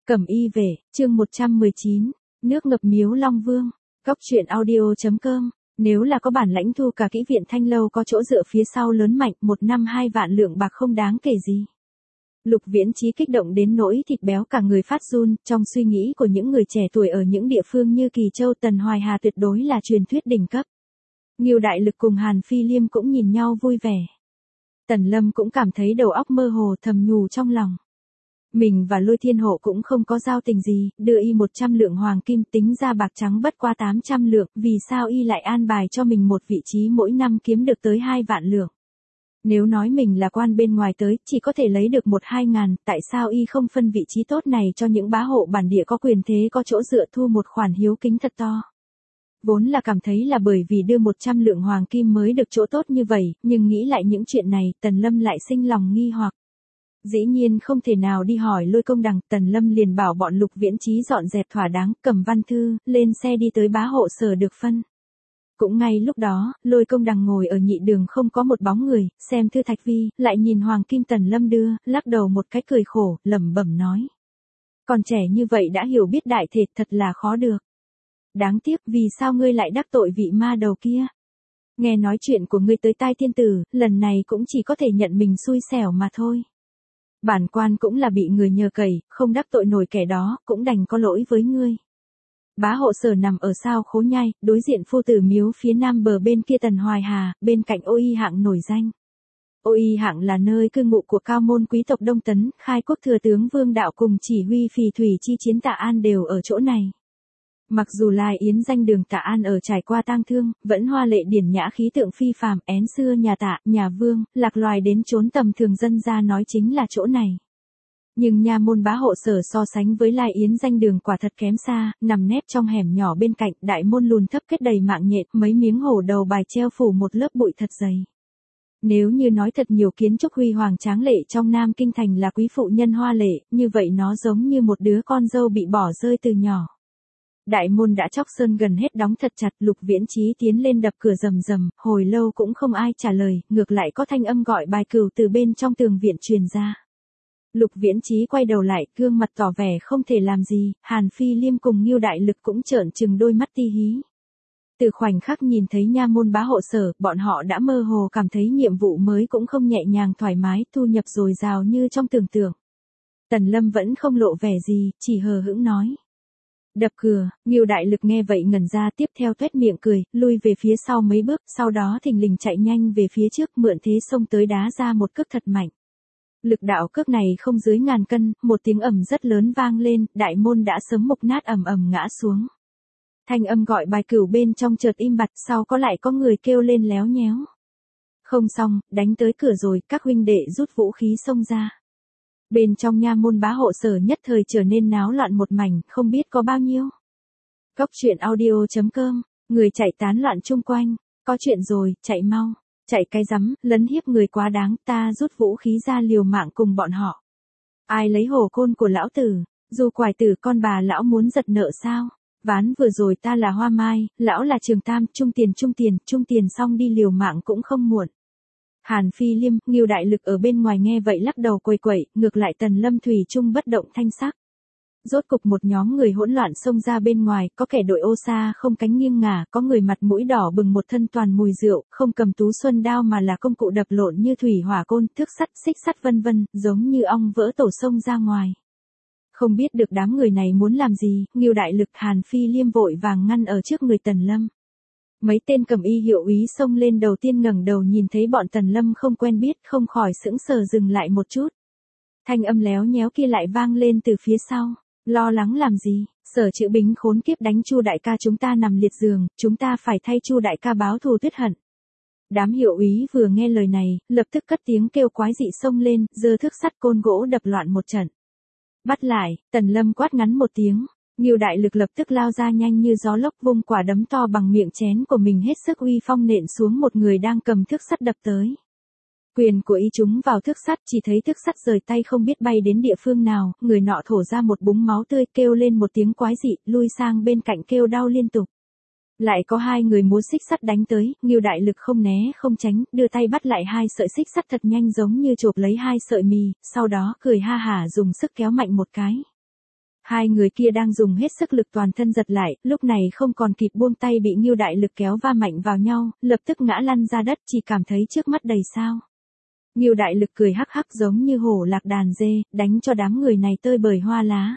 Cẩm y về, chương 119, nước ngập miếu Long Vương, Cóc truyện audio.com. Nếu là có bản lãnh thu cả kỹ viện Thanh Lâu có chỗ dựa phía sau lớn mạnh, 1 năm 2 vạn lượng bạc không đáng kể gì. Lục Viễn Chí kích động đến nỗi thịt béo cả người phát run, trong suy nghĩ của những người trẻ tuổi ở những địa phương như Kỳ Châu, Tần Hoài Hà tuyệt đối là truyền thuyết đỉnh cấp. Ngưu Đại Lực cùng Hàn Phi Liêm cũng nhìn nhau vui vẻ. Tần Lâm cũng cảm thấy đầu óc mơ hồ, thầm nhủ trong lòng. Mình và Lôi Thiên Hộ cũng không có giao tình gì, đưa y 100 lượng hoàng kim, tính ra bạc trắng bất qua 800 lượng, vì sao y lại an bài cho mình một vị trí mỗi năm kiếm được tới 2 vạn lượng. Nếu nói mình là quan bên ngoài tới, chỉ có thể lấy được 1-2 ngàn, tại sao y không phân vị trí tốt này cho những bá hộ bản địa có quyền thế có chỗ dựa thu một khoản hiếu kính thật to. Vốn là cảm thấy là bởi vì đưa 100 lượng hoàng kim mới được chỗ tốt như vậy, nhưng nghĩ lại những chuyện này, Tần Lâm lại sinh lòng nghi hoặc. Dĩ nhiên không thể nào đi hỏi Lôi Công Đằng, Tần Lâm liền bảo bọn Lục Viễn Chí dọn dẹp thỏa đáng, cầm văn thư, lên xe đi tới bá hộ sở được phân. Cũng ngay lúc đó, Lôi Công Đằng ngồi ở nhị đường không có một bóng người, xem thư thạch vi, lại nhìn hoàng kim Tần Lâm đưa, lắc đầu một cái cười khổ, lẩm bẩm nói. Còn trẻ như vậy đã hiểu biết đại thể, thật là khó được. Đáng tiếc, vì sao ngươi lại đắc tội vị ma đầu kia? Nghe nói chuyện của ngươi tới tai thiên tử, lần này cũng chỉ có thể nhận mình xui xẻo mà thôi. Bản quan cũng là bị người nhờ cậy, không đắc tội nổi kẻ đó, cũng đành có lỗi với ngươi. Bá hộ sở nằm ở sao Khố Nhai, đối diện Phu Tử Miếu phía nam bờ bên kia Tần Hoài Hà, bên cạnh Ô Y Hạng nổi danh. Ô Y Hạng là nơi cư ngụ của cao môn quý tộc Đông Tấn, khai quốc thừa tướng Vương Đạo cùng chỉ huy phì thủy chi chiến Tạ An đều ở chỗ này. Mặc dù Lai Yến danh đường Tạ An ở trải qua tang thương, vẫn hoa lệ điển nhã khí tượng phi phàm, én xưa nhà Tạ, nhà Vương, lạc loài đến chốn tầm thường dân ra nói chính là chỗ này. Nhưng nha môn bá hộ sở so sánh với Lai Yến danh đường quả thật kém xa, nằm nép trong hẻm nhỏ bên cạnh, đại môn lùn thấp kết đầy mạng nhện, mấy miếng hổ đầu bài treo phủ một lớp bụi thật dày. Nếu như nói thật nhiều kiến trúc huy hoàng tráng lệ trong Nam Kinh Thành là quý phụ nhân hoa lệ, như vậy nó giống như một đứa con dâu bị bỏ rơi từ nhỏ. Đại môn đã chóc sơn gần hết đóng thật chặt, Lục Viễn Chí tiến lên đập cửa rầm rầm, hồi lâu cũng không ai trả lời, ngược lại có thanh âm gọi bài cửu từ bên trong tường viện truyền ra. Lục Viễn Chí quay đầu lại, gương mặt tỏ vẻ không thể làm gì, Hàn Phi Liêm cùng Ngưu Đại Lực cũng trợn trừng đôi mắt ti hí. Từ khoảnh khắc nhìn thấy nha môn bá hộ sở, bọn họ đã mơ hồ cảm thấy nhiệm vụ mới cũng không nhẹ nhàng thoải mái, thu nhập dồi dào như trong tưởng tượng. Tần Lâm vẫn không lộ vẻ gì, chỉ hờ hững nói. Đập cửa, Ngưu Đại Lực nghe vậy ngẩn ra, tiếp theo tuét miệng cười, lui về phía sau mấy bước, sau đó thình lình chạy nhanh về phía trước, mượn thế xông tới đá ra một cước thật mạnh. Lực đạo cước này không dưới 1000 cân, một tiếng ầm rất lớn vang lên, đại môn đã sớm mục nát ầm ầm ngã xuống. Thanh âm gọi bài cửu bên trong chợt im bặt, sau có lại có người kêu lên léo nhéo. Không xong, đánh tới cửa rồi, các huynh đệ rút vũ khí xông ra. Bên trong nha môn bá hộ sở nhất thời trở nên náo loạn một mảnh, không biết có bao nhiêu. Cóc truyện audio.com, người chạy tán loạn chung quanh, có chuyện rồi, chạy mau, chạy cái rắm, lấn hiếp người quá đáng, ta rút vũ khí ra liều mạng cùng bọn họ. Ai lấy hổ côn của lão tử, dù quải tử con bà lão muốn giật nợ sao? Ván vừa rồi ta là Hoa Mai, lão là Trường Tam, trung tiền xong đi liều mạng cũng không muộn. Hàn Phi Liêm, Ngưu Đại Lực ở bên ngoài nghe vậy lắc đầu quầy quậy, ngược lại Tần Lâm thủy chung bất động thanh sắc. Rốt cục một nhóm người hỗn loạn xông ra bên ngoài, có kẻ đội ô sa không cánh nghiêng ngả, có người mặt mũi đỏ bừng một thân toàn mùi rượu, không cầm tú xuân đao mà là công cụ đập lộn như thủy hỏa côn, thước sắt, xích sắt vân vân, giống như ong vỡ tổ sông ra ngoài. Không biết được đám người này muốn làm gì, Ngưu Đại Lực, Hàn Phi Liêm vội vàng ngăn ở trước người Tần Lâm. Mấy tên cầm y hiệu úy xông lên đầu tiên ngẩng đầu nhìn thấy bọn Tần Lâm không quen biết, không khỏi sững sờ dừng lại một chút. Thanh âm léo nhéo kia lại vang lên từ phía sau, lo lắng làm gì, Sở Chữ Bính khốn kiếp đánh Chu đại ca chúng ta nằm liệt giường, chúng ta phải thay Chu đại ca báo thù tuyết hận. Đám hiệu úy vừa nghe lời này, lập tức cất tiếng kêu quái dị xông lên, giơ thước sắt côn gỗ đập loạn một trận. Bắt lại, Tần Lâm quát ngắn một tiếng. Ngưu Đại Lực lập tức lao ra nhanh như gió lốc, vung quả đấm to bằng miệng chén của mình hết sức uy phong nện xuống một người đang cầm thước sắt đập tới. Quyền của y trúng vào thước sắt, chỉ thấy thước sắt rời tay không biết bay đến địa phương nào, người nọ thổ ra một búng máu tươi, kêu lên một tiếng quái dị, lui sang bên cạnh kêu đau liên tục. Lại có 2 người múa xích sắt đánh tới, Ngưu Đại Lực không né không tránh, đưa tay bắt lại 2 sợi xích sắt thật nhanh giống như chộp lấy 2 sợi mì, sau đó cười ha hả dùng sức kéo mạnh một cái. Hai người kia đang dùng hết sức lực toàn thân giật lại, lúc này không còn kịp buông tay bị Ngưu Đại Lực kéo va mạnh vào nhau, lập tức ngã lăn ra đất, chỉ cảm thấy trước mắt đầy sao. Ngưu Đại Lực cười hắc hắc giống như hổ lạc đàn dê, đánh cho đám người này tơi bời hoa lá.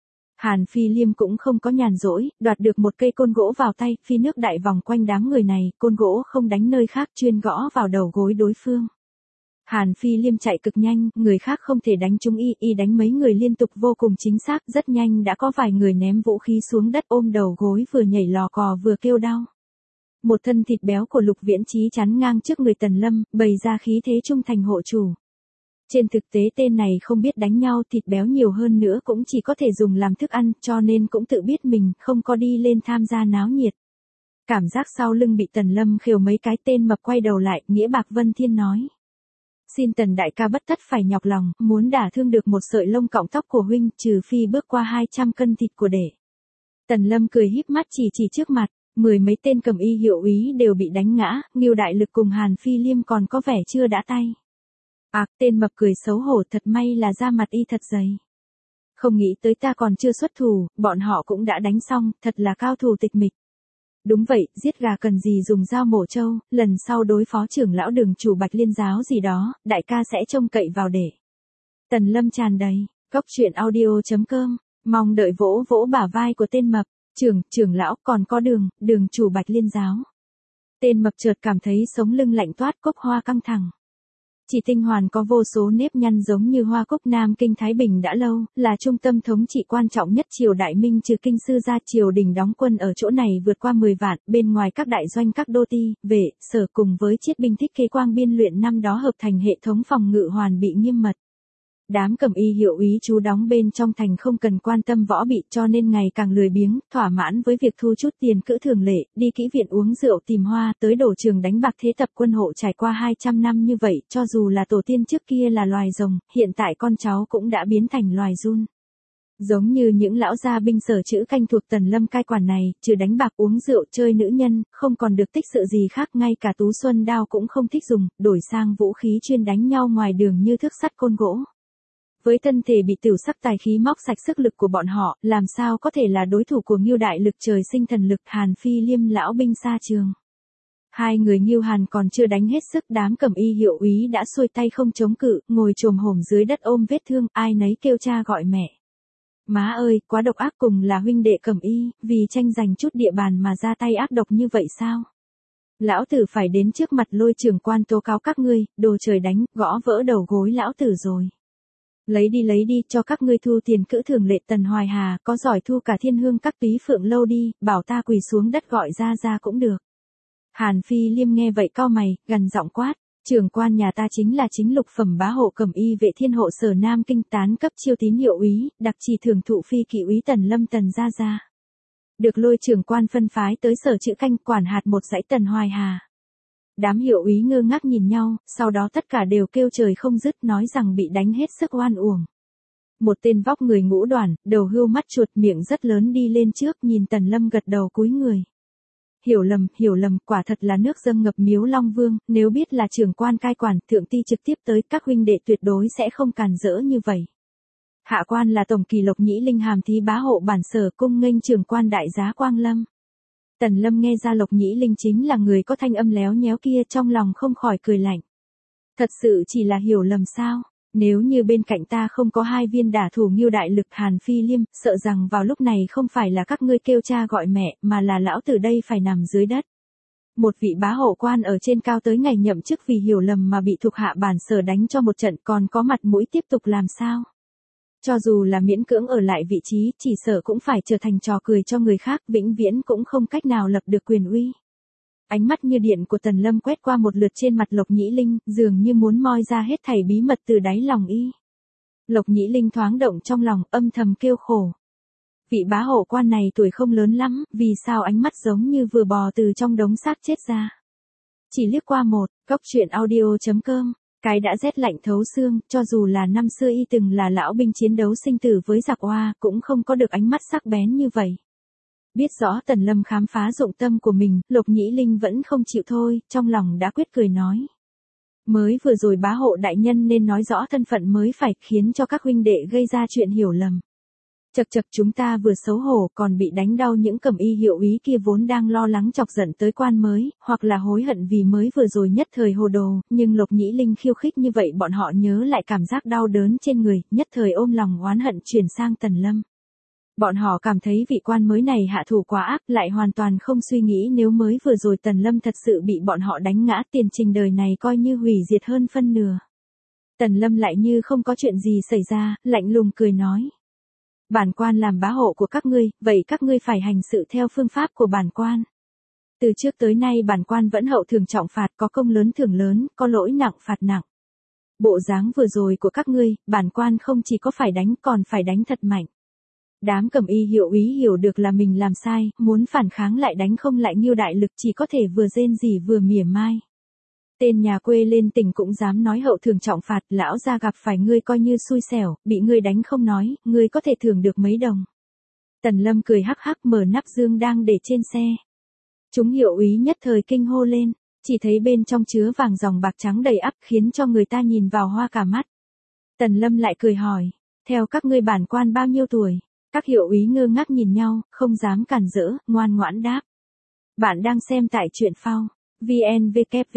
Hàn Phi Liêm cũng không có nhàn rỗi, đoạt được một cây côn gỗ vào tay, phi nước đại vòng quanh đám người này, côn gỗ không đánh nơi khác chuyên gõ vào đầu gối đối phương. Hàn Phi Liêm chạy cực nhanh, người khác không thể đánh trúng y đánh mấy người liên tục vô cùng chính xác, rất nhanh đã có vài người ném vũ khí xuống đất ôm đầu gối vừa nhảy lò cò vừa kêu đau. Một thân thịt béo của Lục Viễn Chí chắn ngang trước người Tần Lâm, bày ra khí thế trung thành hộ chủ. Trên thực tế tên này không biết đánh nhau, thịt béo nhiều hơn nữa cũng chỉ có thể dùng làm thức ăn, cho nên cũng tự biết mình không có đi lên tham gia náo nhiệt. Cảm giác sau lưng bị Tần Lâm khều mấy cái, tên mập quay đầu lại, Nghĩa Bạc Vân Thiên nói. Xin Tần đại ca bất tất phải nhọc lòng, muốn đả thương được một sợi lông cọng tóc của huynh, trừ phi bước qua 200 cân thịt của đệ. Tần Lâm cười híp mắt chỉ trước mặt, mười mấy tên cầm y hiệu úy đều bị đánh ngã, Ngưu Đại Lực cùng Hàn Phi Liêm còn có vẻ chưa đã tay. Tên mập cười xấu hổ, thật may là da mặt y thật dày. Không nghĩ tới ta còn chưa xuất thủ, bọn họ cũng đã đánh xong, thật là cao thủ tịch mịch. Đúng vậy, giết gà cần gì dùng dao mổ trâu, lần sau đối phó trưởng lão Đường chủ Bạch Liên giáo gì đó, đại ca sẽ trông cậy vào để. Tần Lâm tràn đầy, cốc truyện audio.com, mong đợi vỗ vỗ bả vai của tên mập, trưởng lão còn có Đường chủ Bạch Liên giáo. Tên mập chợt cảm thấy sống lưng lạnh toát, cốc hoa căng thẳng. Chỉ Tinh Hoàn có vô số nếp nhăn giống như hoa cúc, Nam Kinh Thái Bình đã lâu, là trung tâm thống trị quan trọng nhất triều Đại Minh trừ kinh sư ra, triều đình đóng quân ở chỗ này vượt qua 10 vạn, bên ngoài các đại doanh các đô ti, vệ, sở cùng với chiết binh thích kế quang biên luyện năm đó hợp thành hệ thống phòng ngự hoàn bị nghiêm mật. Đám cầm y hiệu úy trú đóng bên trong thành không cần quan tâm võ bị, cho nên ngày càng lười biếng, thỏa mãn với việc thu chút tiền cữ thường lệ, đi kỹ viện uống rượu tìm hoa, tới đổ trường đánh bạc. Thế tập quân hộ trải qua 200 năm như vậy, cho dù là tổ tiên trước kia là loài rồng, hiện tại con cháu cũng đã biến thành loài giun. Giống như những lão gia binh sở chữ canh thuộc Tần Lâm cai quản này, trừ đánh bạc uống rượu chơi nữ nhân, không còn được tích sự gì khác, ngay cả tú xuân đao cũng không thích dùng, đổi sang vũ khí chuyên đánh nhau ngoài đường như thước sắt côn gỗ. Với thân thể bị tửu sắc tài khí móc sạch sức lực của bọn họ, làm sao có thể là đối thủ của Ngưu Đại Lực trời sinh thần lực. Hàn Phi Liêm lão binh xa trường. Hai người Ngưu Hàn còn chưa đánh hết sức, đám cầm y hiệu úy đã xuôi tay không chống cự, ngồi chồm hổm dưới đất ôm vết thương, ai nấy kêu cha gọi mẹ. Má ơi, quá độc ác, cùng là huynh đệ cầm y, vì tranh giành chút địa bàn mà ra tay ác độc như vậy sao? Lão tử phải đến trước mặt Lôi trưởng quan tố cáo các ngươi, đồ trời đánh, gõ vỡ đầu gối lão tử rồi. Lấy đi, cho các ngươi thu tiền cữ thường lệ. Tần Hoài Hà, có giỏi thu cả Thiên Hương các túy phượng lâu đi, bảo ta quỳ xuống đất gọi ra cũng được. Hàn Phi Liêm nghe vậy cau mày, gần giọng quát, trưởng quan nhà ta chính là chính lục phẩm bá hộ cầm y vệ thiên hộ sở Nam Kinh, tán cấp chiêu tín hiệu úy, đặc chỉ thưởng thụ phi kỵ úy Tần Lâm Tần gia. Được Lôi trưởng quan phân phái tới sở chữ canh quản hạt một dãy Tần Hoài Hà. Đám hiệu úy ngơ ngác nhìn nhau, sau đó tất cả đều kêu trời không dứt, nói rằng bị đánh hết sức oan uổng. Một tên vóc người ngũ đoản, đầu hươu mắt chuột, miệng rất lớn đi lên trước, nhìn Tần Lâm gật đầu cúi người. Hiểu lầm, quả thật là nước dâng ngập miếu Long Vương, nếu biết là trưởng quan cai quản, thượng ti trực tiếp tới, các huynh đệ tuyệt đối sẽ không càn rỡ như vậy. Hạ quan là tổng kỳ Lộc Nhĩ Linh, hàm thí bá hộ bản sở, cung nghênh trưởng quan đại giá Quang Lâm. Tần Lâm nghe ra Lộc Nhĩ Linh chính là người có thanh âm léo nhéo kia, trong lòng không khỏi cười lạnh. Thật sự chỉ là hiểu lầm sao? Nếu như bên cạnh ta không có hai viên đả thủ Ngưu Đại Lực Hàn Phi Liêm, sợ rằng vào lúc này không phải là các ngươi kêu cha gọi mẹ, mà là lão tử đây phải nằm dưới đất. Một vị bá hộ quan ở trên cao tới ngày nhậm chức vì hiểu lầm mà bị thuộc hạ bản sở đánh cho một trận, còn có mặt mũi tiếp tục làm sao? Cho dù là miễn cưỡng ở lại vị trí, chỉ sợ cũng phải trở thành trò cười cho người khác, vĩnh viễn cũng không cách nào lập được quyền uy. Ánh mắt như điện của Tần Lâm quét qua một lượt trên mặt Lộc Nhĩ Linh, dường như muốn moi ra hết thảy bí mật từ đáy lòng y. Lộc Nhĩ Linh thoáng động trong lòng, âm thầm kêu khổ. Vị bá hộ quan này tuổi không lớn lắm, vì sao ánh mắt giống như vừa bò từ trong đống xác chết ra. Chỉ liếc qua một, cốc truyện audio.com. Cái đã rét lạnh thấu xương, cho dù là năm xưa y từng là lão binh chiến đấu sinh tử với giặc Oa, cũng không có được ánh mắt sắc bén như vậy. Biết rõ Tần Lâm khám phá dụng tâm của mình, Lộc Nhĩ Linh vẫn không chịu thôi, trong lòng đã quyết cười nói. Mới vừa rồi bá hộ đại nhân nên nói rõ thân phận mới phải, khiến cho các huynh đệ gây ra chuyện hiểu lầm. Chậc chậc, chúng ta vừa xấu hổ còn bị đánh đau, những cẩm y hiệu úy kia vốn đang lo lắng chọc giận tới quan mới, hoặc là hối hận vì mới vừa rồi nhất thời hồ đồ, nhưng Lục Nhĩ Linh khiêu khích như vậy bọn họ nhớ lại cảm giác đau đớn trên người, nhất thời ôm lòng oán hận chuyển sang Tần Lâm. Bọn họ cảm thấy vị quan mới này hạ thủ quá ác, lại hoàn toàn không suy nghĩ nếu mới vừa rồi Tần Lâm thật sự bị bọn họ đánh ngã, tiền trình đời này coi như hủy diệt hơn phân nửa. Tần Lâm lại như không có chuyện gì xảy ra, lạnh lùng cười nói. Bản quan làm bá hộ của các ngươi, vậy các ngươi phải hành sự theo phương pháp của bản quan. Từ trước tới nay bản quan vẫn hậu thường trọng phạt, có công lớn thưởng lớn, có lỗi nặng phạt nặng. Bộ dáng vừa rồi của các ngươi, bản quan không chỉ có phải đánh còn phải đánh thật mạnh. Đám cẩm y hiệu úy hiểu được là mình làm sai, muốn phản kháng lại đánh không lại Nghiêu đại lực, chỉ có thể vừa rên rỉ vừa mỉa mai. Tên nhà quê lên tỉnh cũng dám nói hậu thường trọng phạt, lão gia gặp phải ngươi coi như xui xẻo, bị ngươi đánh không nói, ngươi có thể thưởng được mấy đồng. Tần Lâm cười hắc hắc mở nắp dương đang để trên xe. Chúng hiệu úy nhất thời kinh hô lên, chỉ thấy bên trong chứa vàng dòng bạc trắng đầy ắp khiến cho người ta nhìn vào hoa cả mắt. Tần Lâm lại cười hỏi, theo các ngươi bản quan bao nhiêu tuổi? Các hiệu úy ngơ ngác nhìn nhau, không dám cản rỡ, ngoan ngoãn đáp. Bạn đang xem tại truyện phao. VN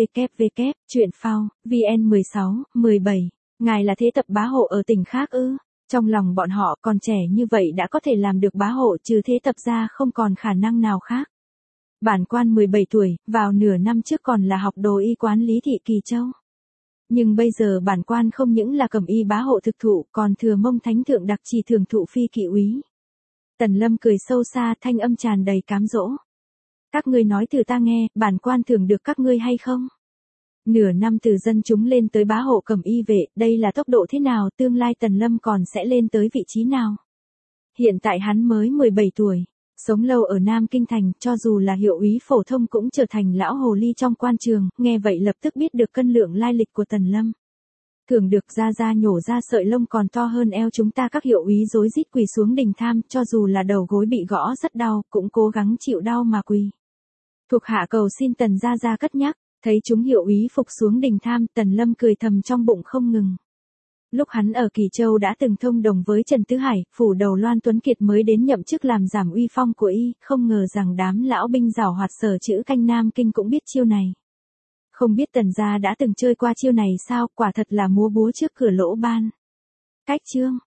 www, truyện phao, VN 16, 17. Ngài là thế tập bá hộ ở tỉnh khác ư? Trong lòng bọn họ còn trẻ như vậy đã có thể làm được bá hộ, trừ thế tập ra không còn khả năng nào khác. Bản quan 17 tuổi, vào nửa năm trước còn là học đồ y quán Lý Thị Kỳ Châu. Nhưng bây giờ bản quan không những là cẩm y bá hộ thực thụ, còn thừa mông thánh thượng đặc trì thường thụ phi kỵ úy. Tần Lâm cười sâu xa, thanh âm tràn đầy cám dỗ. Các ngươi nói thử ta nghe, bản quan thưởng được các ngươi hay không? Nửa năm từ dân chúng lên tới bá hộ cẩm y vệ, đây là tốc độ thế nào, tương lai Tần Lâm còn sẽ lên tới vị trí nào? Hiện tại hắn mới 17 tuổi, sống lâu ở Nam Kinh Thành, cho dù là hiệu úy phổ thông cũng trở thành lão hồ ly trong quan trường, nghe vậy lập tức biết được cân lượng lai lịch của Tần Lâm. Thường được ra nhổ ra sợi lông còn to hơn eo, chúng ta các hiệu úy rối rít quỳ xuống đình tham, cho dù là đầu gối bị gõ rất đau, cũng cố gắng chịu đau mà quỳ. Thuộc hạ cầu xin Tần gia cất nhắc, thấy chúng hiệu úy phục xuống đình tham, Tần Lâm cười thầm trong bụng không ngừng. Lúc hắn ở Kỳ Châu đã từng thông đồng với Trần Tứ Hải, phủ đầu Loan Tuấn Kiệt mới đến nhậm chức làm giảm uy phong của y, không ngờ rằng đám lão binh giảo hoạt sở chữ canh Nam Kinh cũng biết chiêu này. Không biết Tần gia đã từng chơi qua chiêu này sao, quả thật là múa búa trước cửa lỗ ban. Cách chương